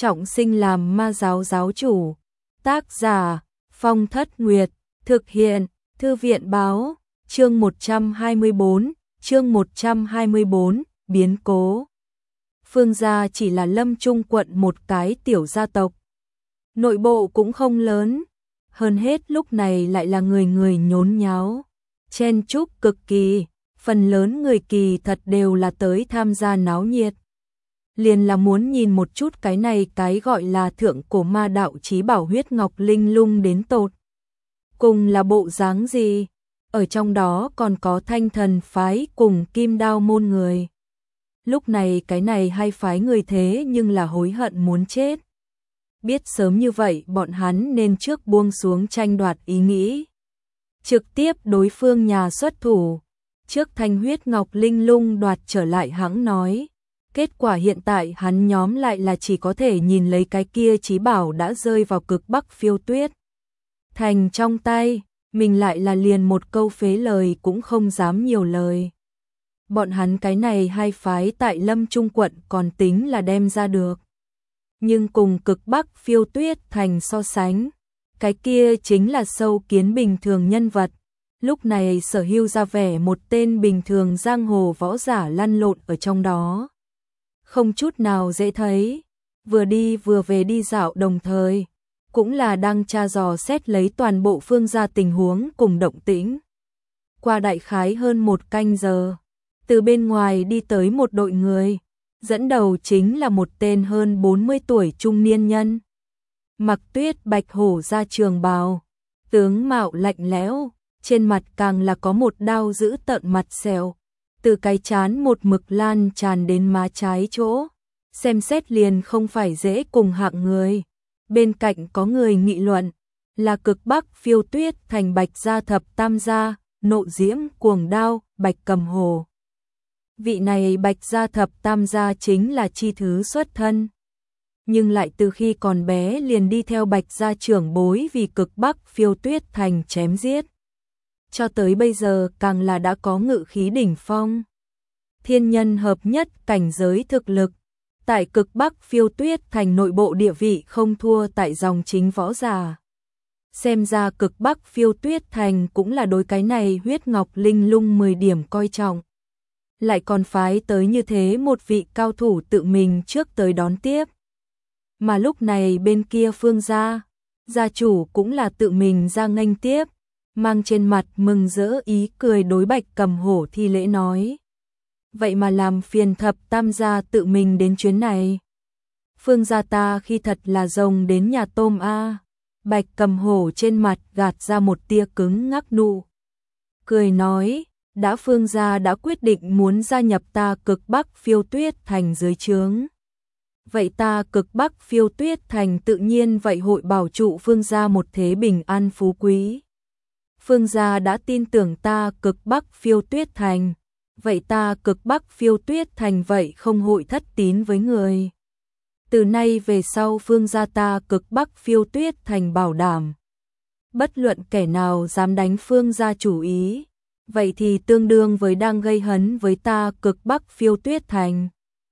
trọng sinh làm ma giáo giáo chủ. Tác giả Phong Thất Nguyệt, thực hiện Thư viện báo, chương 124, biến cố. Phương gia chỉ là Lâm Trung quận một cái tiểu gia tộc. Nội bộ cũng không lớn, hơn hết lúc này lại là người người nhốn nháo, chen chúc cực kỳ, phần lớn người kỳ thật đều là tới tham gia náo nhiệt. Liền là muốn nhìn một chút cái này cái gọi là thượng cổ ma đạo chí bảo huyết ngọc linh lung đến tột cùng là bộ dáng gì, ở trong đó còn có Thanh Thần phái cùng Kim Đao môn người. Lúc này cái này hai phái người thế nhưng là hối hận muốn chết. Biết sớm như vậy bọn hắn nên trước buông xuống tranh đoạt ý nghĩ, trực tiếp đối phương nhà xuất thủ, trước thanh huyết ngọc linh lung đoạt trở lại hãng nói. Kết quả hiện tại hắn nhóm lại là chỉ có thể nhìn lấy cái kia chí bảo đã rơi vào cực Bắc Phiêu Tuyết Thành trong tay, mình lại là liền một câu phế lời cũng không dám nhiều lời. Bọn hắn cái này hai phái tại Lâm Trung quận còn tính là đem ra được. Nhưng cùng cực Bắc Phiêu Tuyết Thành so sánh, cái kia chính là sâu kiến bình thường nhân vật. Lúc này sở hữu ra vẻ một tên bình thường giang hồ võ giả lăn lộn ở trong đó. Không chút nào dễ thấy, vừa đi vừa về đi dạo đồng thời, cũng là đang tra dò xét lấy toàn bộ Phương gia tình huống cùng động tĩnh. Qua đại khái hơn một canh giờ, từ bên ngoài đi tới một đội người, dẫn đầu chính là một tên hơn 40 tuổi trung niên nhân. Mặc tuyết bạch hổ ra trường bào, tướng mạo lạnh lẽo, trên mặt càng là có một đao dữ tợn mặt sẹo, từ cái trán một mực lan tràn đến má trái chỗ, xem xét liền không phải dễ cùng hạng người. Bên cạnh có người nghị luận, là cực Bắc Phiêu Tuyết Thành Bạch gia thập tam gia, Nộ Diễm, Cuồng Đao, Bạch Cầm Hồ. Vị này Bạch gia thập tam gia chính là chi thứ xuất thân, nhưng lại từ khi còn bé liền đi theo Bạch gia trưởng bối vì cực Bắc Phiêu Tuyết Thành chém giết. Cho tới bây giờ càng là đã có ngự khí đỉnh phong. Thiên nhân hợp nhất cảnh giới thực lực, tại cực Bắc Phiêu Tuyết Thành nội bộ địa vị không thua tại dòng chính võ giả. Xem ra cực Bắc Phiêu Tuyết Thành cũng là đối cái này huyết ngọc linh lung 10 điểm coi trọng. Lại còn phái tới như thế một vị cao thủ tự mình trước tới đón tiếp. Mà lúc này bên kia Phương gia, gia chủ cũng là tự mình ra nghênh tiếp, mang trên mặt mừng rỡ ý cười đối Bạch Cầm Hổ thi lễ nói. Vậy mà làm phiền thập tam gia tự mình đến chuyến này. Phương gia ta khi thật là rồng đến nhà tôm a. Bạch Cầm Hổ trên mặt gạt ra một tia cứng ngắc nụ cười nói, đã Phương gia đã quyết định muốn gia nhập ta cực Bắc Phiêu Tuyết Thành dưới trướng. Vậy ta cực Bắc Phiêu Tuyết Thành tự nhiên vậy hội bảo trụ Phương gia một thế bình an phú quý. Phương gia đã tin tưởng ta cực Bắc Phiêu Tuyết Thành, vậy ta cực Bắc Phiêu Tuyết Thành vậy không hội thất tín với người. Từ nay về sau Phương gia ta cực Bắc Phiêu Tuyết Thành bảo đảm, bất luận kẻ nào dám đánh Phương gia chủ ý, vậy thì tương đương với đang gây hấn với ta cực Bắc Phiêu Tuyết Thành.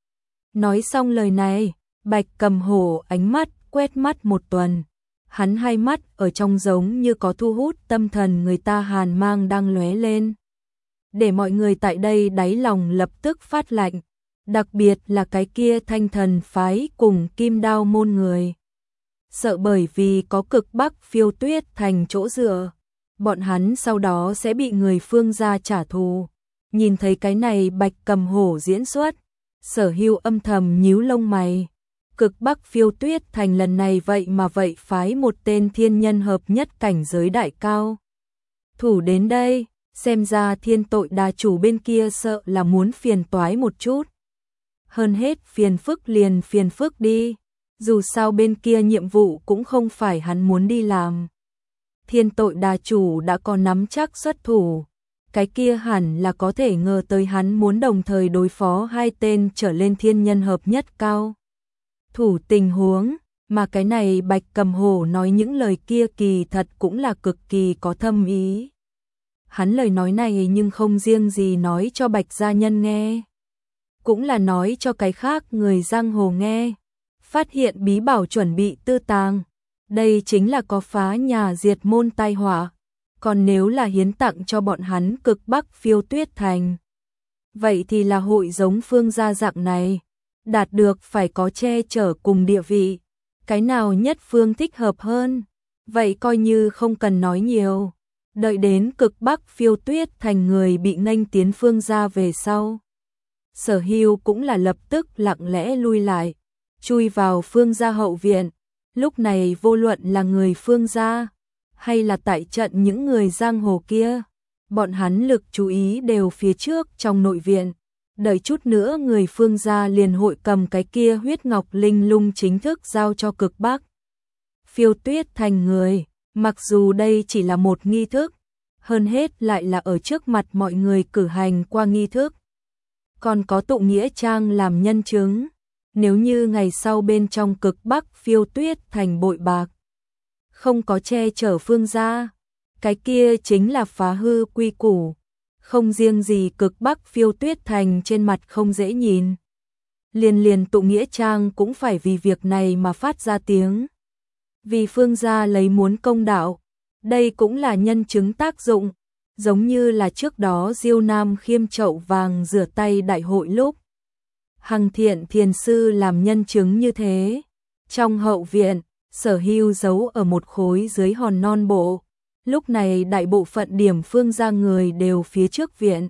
Nói xong lời này, Bạch Cầm Hổ ánh mắt quét mắt một tuần. Hắn hai mắt ở trong giống như có thu hút tâm thần người ta hàn mang đang lóe lên. Để mọi người tại đây đáy lòng lập tức phát lạnh, đặc biệt là cái kia Thanh Thần phái cùng Kim Đao môn người. Sợ bởi vì có cực Bắc Phiêu Tuyết Thành chỗ dựa, bọn hắn sau đó sẽ bị người Phương gia trả thù. Nhìn thấy cái này Bạch Cầm Hổ diễn xuất, Sở Hưu âm thầm nhíu lông mày. Cực Bắc Phiêu Tuyết Thành lần này vậy mà vậy phái một tên thiên nhân hợp nhất cảnh giới đại cao thủ đến đây, xem ra Thiên Tội Đà chủ bên kia sợ là muốn phiền toái một chút. Hơn hết phiền phức liền phiền phức đi, dù sao bên kia nhiệm vụ cũng không phải hắn muốn đi làm. Thiên Tội Đà chủ đã có nắm chắc xuất thủ, cái kia hẳn là có thể ngờ tới hắn muốn đồng thời đối phó hai tên trở lên thiên nhân hợp nhất cao thủ tình huống, mà cái này Bạch Cầm Hổ nói những lời kia kỳ thật cũng là cực kỳ có thâm ý. Hắn lời nói này nhưng không riêng gì nói cho Bạch gia nhân nghe, cũng là nói cho cái khác người giang hồ nghe. phát hiện bí bảo chuẩn bị tư tàng. Đây chính là có phá nhà diệt môn tai họa. Còn nếu là hiến tặng cho bọn hắn Cực Bắc Phiêu Tuyết Thành, vậy thì là hội giống Phương gia dạng này, đạt được phải có che chở cùng địa vị. Cái nào nhất Phương thích hợp hơn? Vậy coi như không cần nói nhiều. Đợi đến Cực Bắc Phiêu Tuyết Thành người bị nghênh tiến Phương gia về sau, Sở Hưu cũng là lập tức lặng lẽ lui lại, chui vào Phương gia hậu viện. Lúc này vô luận là người Phương gia hay là tại trận những người giang hồ kia, bọn hắn lực chú ý đều phía trước trong nội viện. Đợi chút nữa người Phương gia liền hội cầm cái kia huyết ngọc linh lung chính thức giao cho Cực Bắc Phiêu Tuyết Thành người. Mặc dù đây chỉ là một nghi thức, hơn hết lại là ở trước mặt mọi người cử hành qua nghi thức, còn có tụ nghĩa trang làm nhân chứng. Nếu như ngày sau bên trong Cực Bắc Phiêu Tuyết Thành bội bạc, không có che chở Phương gia, cái kia chính là phá hư quy củ. Không riêng gì Cực Bắc Phiêu Tuyết Thành trên mặt không dễ nhìn, liền tụ nghĩa trang cũng phải vì việc này mà phát ra tiếng. Vì Phương gia lấy muốn công đạo, đây cũng là nhân chứng tác dụng, giống như là trước đó Diêu Nam khiêm chậu vàng rửa tay đại hội lúc Hằng Thiện thiền sư làm nhân chứng như thế. Trong hậu viện, Sở Hưu giấu ở một khối dưới hòn non bộ. Lúc này đại bộ phận điểm Phương gia người đều phía trước viện.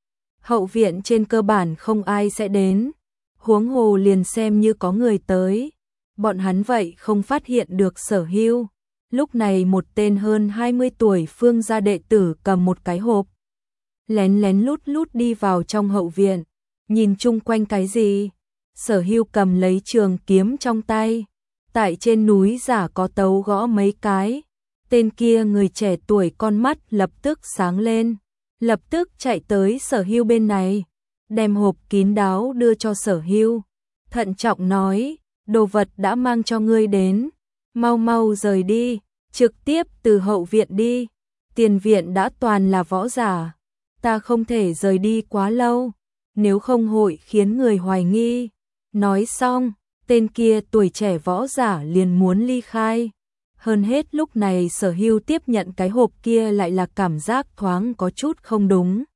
Hậu viện trên cơ bản không ai sẽ đến, huống hồ liền xem như có người tới, bọn hắn vậy không phát hiện được Sở Hưu. Lúc này một tên hơn 20 tuổi Phương gia đệ tử cầm một cái hộp, lén lén lút lút đi vào trong hậu viện, nhìn chung quanh cái gì. Sở Hưu cầm lấy trường kiếm trong tay, tại trên núi giả có tấu gõ mấy cái. Tên kia người trẻ tuổi con mắt lập tức sáng lên, lập tức chạy tới Sở Hưu bên này, đem hộp kín đáo đưa cho Sở Hưu, thận trọng nói: đồ vật đã mang cho ngươi đến, mau mau rời đi, trực tiếp từ hậu viện đi, tiền viện đã toàn là võ giả, ta không thể rời đi quá lâu, nếu không hội khiến người hoài nghi. Nói xong, tên kia tuổi trẻ võ giả liền muốn ly khai. Hơn hết lúc này Sở Hưu tiếp nhận cái hộp kia lại là cảm giác thoáng có chút không đúng.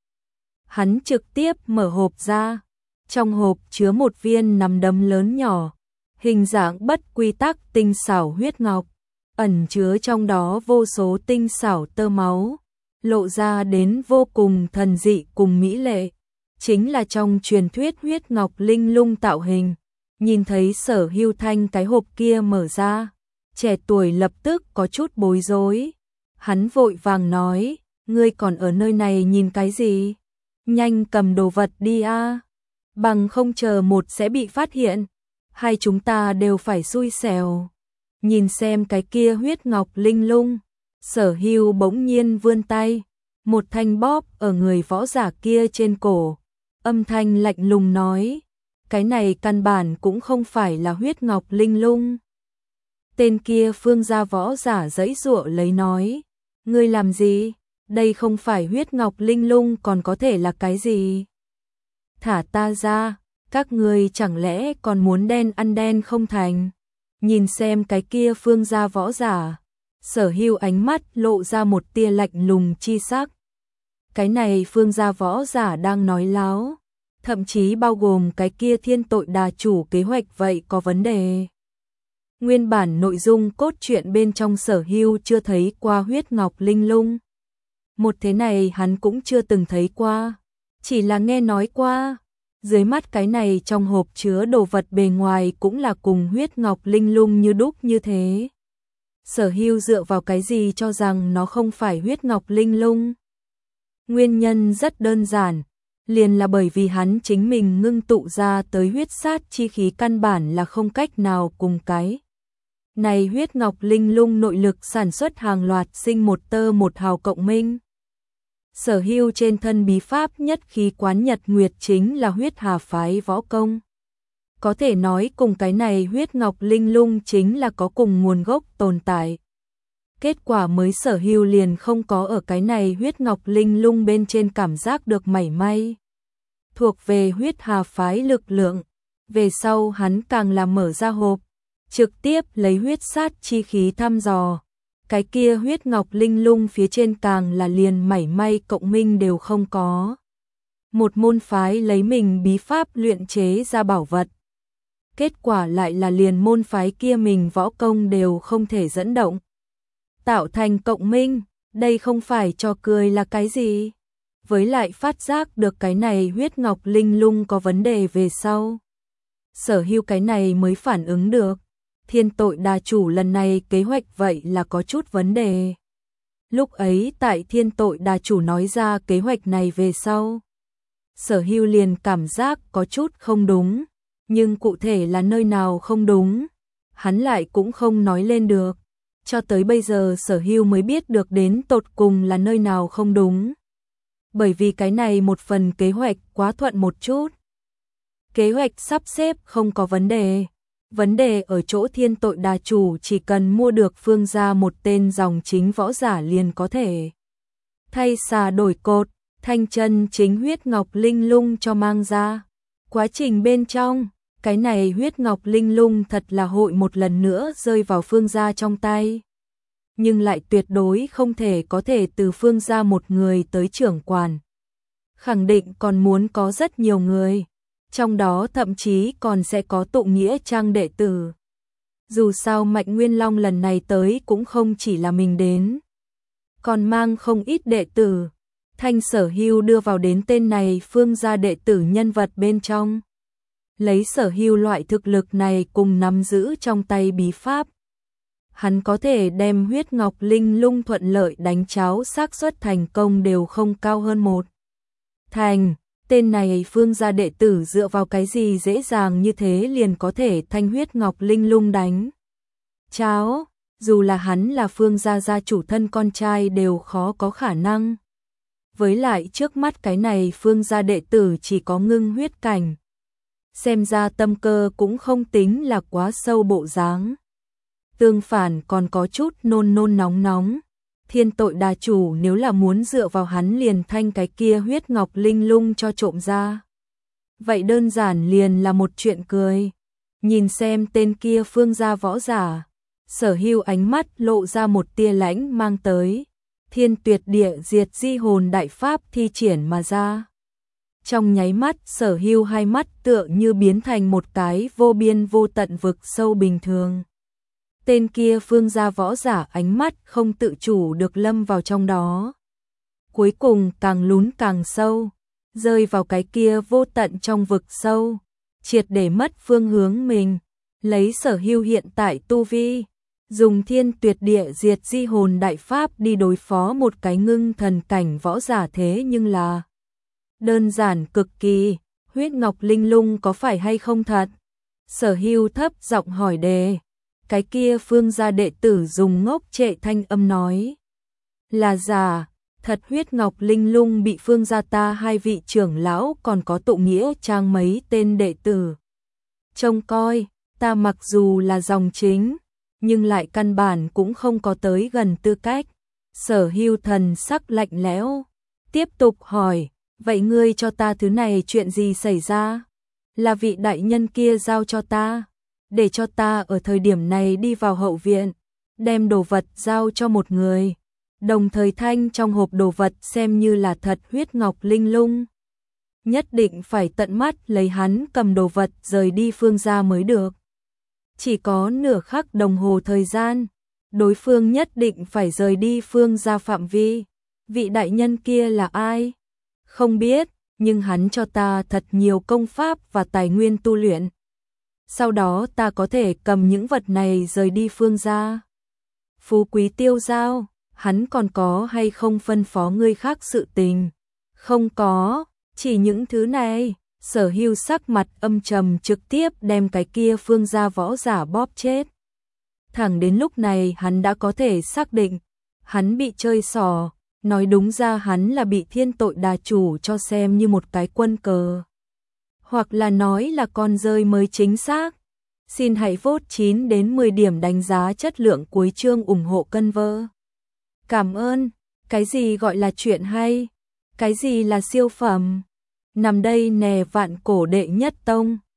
Hắn trực tiếp mở hộp ra, trong hộp chứa một viên nắm đấm lớn nhỏ, hình dạng bất quy tắc tinh xảo huyết ngọc, ẩn chứa trong đó vô số tinh xảo tơ máu, lộ ra đến vô cùng thần dị cùng mỹ lệ, chính là trong truyền thuyết huyết ngọc linh lung tạo hình. Nhìn thấy Sở Hưu thanh cái hộp kia mở ra, trẻ tuổi lập tức có chút bối rối. Hắn vội vàng nói: ngươi còn ở nơi này nhìn cái gì? Nhanh cầm đồ vật đi a, bằng không chờ một sẽ bị phát hiện, hai chúng ta đều phải xui xẻo. Nhìn xem cái kia huyết ngọc linh lung. Sở Hưu bỗng nhiên vươn tay, một thanh bóp ở người võ giả kia trên cổ, âm thanh lạnh lùng nói: cái này căn bản cũng không phải là huyết ngọc linh lung. Tên kia Phương gia võ giả giãy giụa lấy nói: ngươi làm gì? Đây không phải huyết ngọc linh lung còn có thể là cái gì? Thả ta ra, các ngươi chẳng lẽ còn muốn đen ăn đen không thành? Nhìn xem cái kia Phương gia võ giả, Sở Hưu ánh mắt lộ ra một tia lạnh lùng chi sắc. Cái này Phương gia võ giả đang nói láo, thậm chí bao gồm cái kia thiên tội đà chủ kế hoạch vậy có vấn đề. Nguyên bản nội dung cốt truyện bên trong Sở Hưu chưa thấy qua huyết ngọc linh lung. Một thế này hắn cũng chưa từng thấy qua, chỉ là nghe nói qua. Dưới mắt cái này trong hộp chứa đồ vật bề ngoài cũng là cùng huyết ngọc linh lung như đúc như thế. Sở Hưu dựa vào cái gì cho rằng nó không phải huyết ngọc linh lung? Nguyên nhân rất đơn giản, liền là bởi vì hắn chính mình ngưng tụ ra tới huyết sát chi khí căn bản là không cách nào cùng cái này huyết ngọc linh lung nội lực sản xuất hàng loạt sinh một tơ một hào cộng minh. Sở Hưu trên thân bí pháp nhất khí quán nhật nguyệt chính là huyết hà phái võ công. Có thể nói cùng cái này huyết ngọc linh lung chính là có cùng nguồn gốc tồn tại. Kết quả mới Sở Hưu liền không có ở cái này huyết ngọc linh lung bên trên cảm giác được mảy may thuộc về huyết hà phái lực lượng. Về sau hắn càng là mở ra hộp, trực tiếp lấy huyết sát chi khí thăm dò. Cái kia huyết ngọc linh lung phía trên càng là liền mảy may cộng minh đều không có. Một môn phái lấy mình bí pháp luyện chế ra bảo vật. Kết quả lại là liền môn phái kia mình võ công đều không thể dẫn động. Tạo thành cộng minh, đây không phải trò cười là cái gì? Với lại phát giác được cái này huyết ngọc linh lung có vấn đề về sau. Sở Hưu cái này mới phản ứng được. Thiên Tội Đà Chủ lần này kế hoạch vậy là có chút vấn đề. Lúc ấy tại Thiên Tội Đà Chủ nói ra kế hoạch này về sau. Sở Hưu liền cảm giác có chút không đúng. Nhưng cụ thể là nơi nào không đúng, hắn lại cũng không nói lên được. Cho tới bây giờ Sở Hưu mới biết được đến tột cùng là nơi nào không đúng. Bởi vì cái này một phần kế hoạch quá thuận một chút. Kế hoạch sắp xếp không có vấn đề. Vấn đề ở chỗ Thiên Tội Đà Chủ chỉ cần mua được Phương gia một tên dòng chính võ giả liền có thể. Thay xà đổi cột, thanh chân chính huyết ngọc linh lung cho mang ra. Quá trình bên trong, cái này huyết ngọc linh lung thật là hội một lần nữa rơi vào Phương gia trong tay. Nhưng lại tuyệt đối không thể có thể từ Phương gia một người tới trưởng quản. Khẳng định còn muốn có rất nhiều người. Trong đó thậm chí còn sẽ có tụ nghĩa trang đệ tử. Dù sao Mạnh Nguyên Long lần này tới cũng không chỉ là mình đến. Còn mang không ít đệ tử. Thanh Sở Hưu đưa vào đến tên này Phương gia đệ tử nhân vật bên trong. Lấy Sở Hưu loại thực lực này cùng nắm giữ trong tay bí pháp. Hắn có thể đem huyết ngọc linh lung thuận lợi đánh cháo, xác suất thành công đều không cao hơn một thành. Tên này Phương gia đệ tử dựa vào cái gì dễ dàng như thế liền có thể thanh huyết ngọc linh lung đánh cháo, dù là hắn là Phương gia gia chủ thân con trai đều khó có khả năng. Với lại trước mắt cái này Phương gia đệ tử chỉ có ngưng huyết cảnh. Xem ra tâm cơ cũng không tính là quá sâu bộ dáng. Tương phản còn có chút nôn nôn nóng nóng. Thiên Tội Đà Chủ nếu là muốn dựa vào hắn liền thanh cái kia huyết ngọc linh lung cho trộm ra. Vậy đơn giản liền là một chuyện cười. Nhìn xem tên kia Phương gia võ giả. Sở Hưu ánh mắt lộ ra một tia lãnh mang tới. Thiên Tuyệt Địa Diệt Di Hồn đại pháp thi triển mà ra. Trong nháy mắt Sở Hưu hai mắt tựa như biến thành một cái vô biên vô tận vực sâu bình thường. Tên kia Phương gia võ giả ánh mắt không tự chủ được lâm vào trong đó. Cuối cùng càng lún càng sâu, rơi vào cái kia vô tận trong vực sâu, triệt để mất phương hướng mình. Lấy Sở Hưu hiện tại tu vi, dùng Thiên Tuyệt Địa Diệt Di Hồn đại pháp đi đối phó một cái ngưng thần cảnh võ giả thế nhưng là đơn giản cực kỳ. Huyết ngọc linh lung có phải hay không thật? Sở Hưu thấp giọng hỏi đề. Cái kia Phương gia đệ tử dùng ngốc trệ thanh âm nói. Là giả, thật huyết ngọc linh lung bị Phương gia ta hai vị trưởng lão còn có tụ nghĩa trang mấy tên đệ tử. Trông coi, ta mặc dù là dòng chính, nhưng lại căn bản cũng không có tới gần tư cách. Sở Hưu thần sắc lạnh lẽo, tiếp tục hỏi, vậy ngươi cho ta thứ này chuyện gì xảy ra? Là vị đại nhân kia giao cho ta, để cho ta ở thời điểm này đi vào hậu viện, đem đồ vật giao cho một người, đồng thời thanh trong hộp đồ vật xem như là thật huyết ngọc linh lung. Nhất định phải tận mắt lấy hắn cầm đồ vật rời đi Phương gia mới được. Chỉ có nửa khắc đồng hồ thời gian, đối phương nhất định phải rời đi Phương gia phạm vi. Vị đại nhân kia là ai? Không biết, nhưng hắn cho ta thật nhiều công pháp và tài nguyên tu luyện. Sau đó ta có thể cầm những vật này rời đi Phương gia. Phú quý tiêu giao, hắn còn có hay không phân phó ngươi khác sự tình? Không có, chỉ những thứ này. Sở Hưu sắc mặt âm trầm trực tiếp đem cái kia Phương gia võ giả bóp chết. Thẳng đến lúc này hắn đã có thể xác định, hắn bị chơi xỏ, nói đúng ra hắn là bị Thiên Tội Đà Chủ cho xem như một cái quân cờ. Hoặc là nói là con rơi mới chính xác. Xin hãy vote 9 đến 10 điểm đánh giá chất lượng cuối chương ủng hộ cân vơ. Cảm ơn, cái gì gọi là chuyện hay? Cái gì là siêu phẩm? Nằm đây nè vạn cổ đệ nhất tông.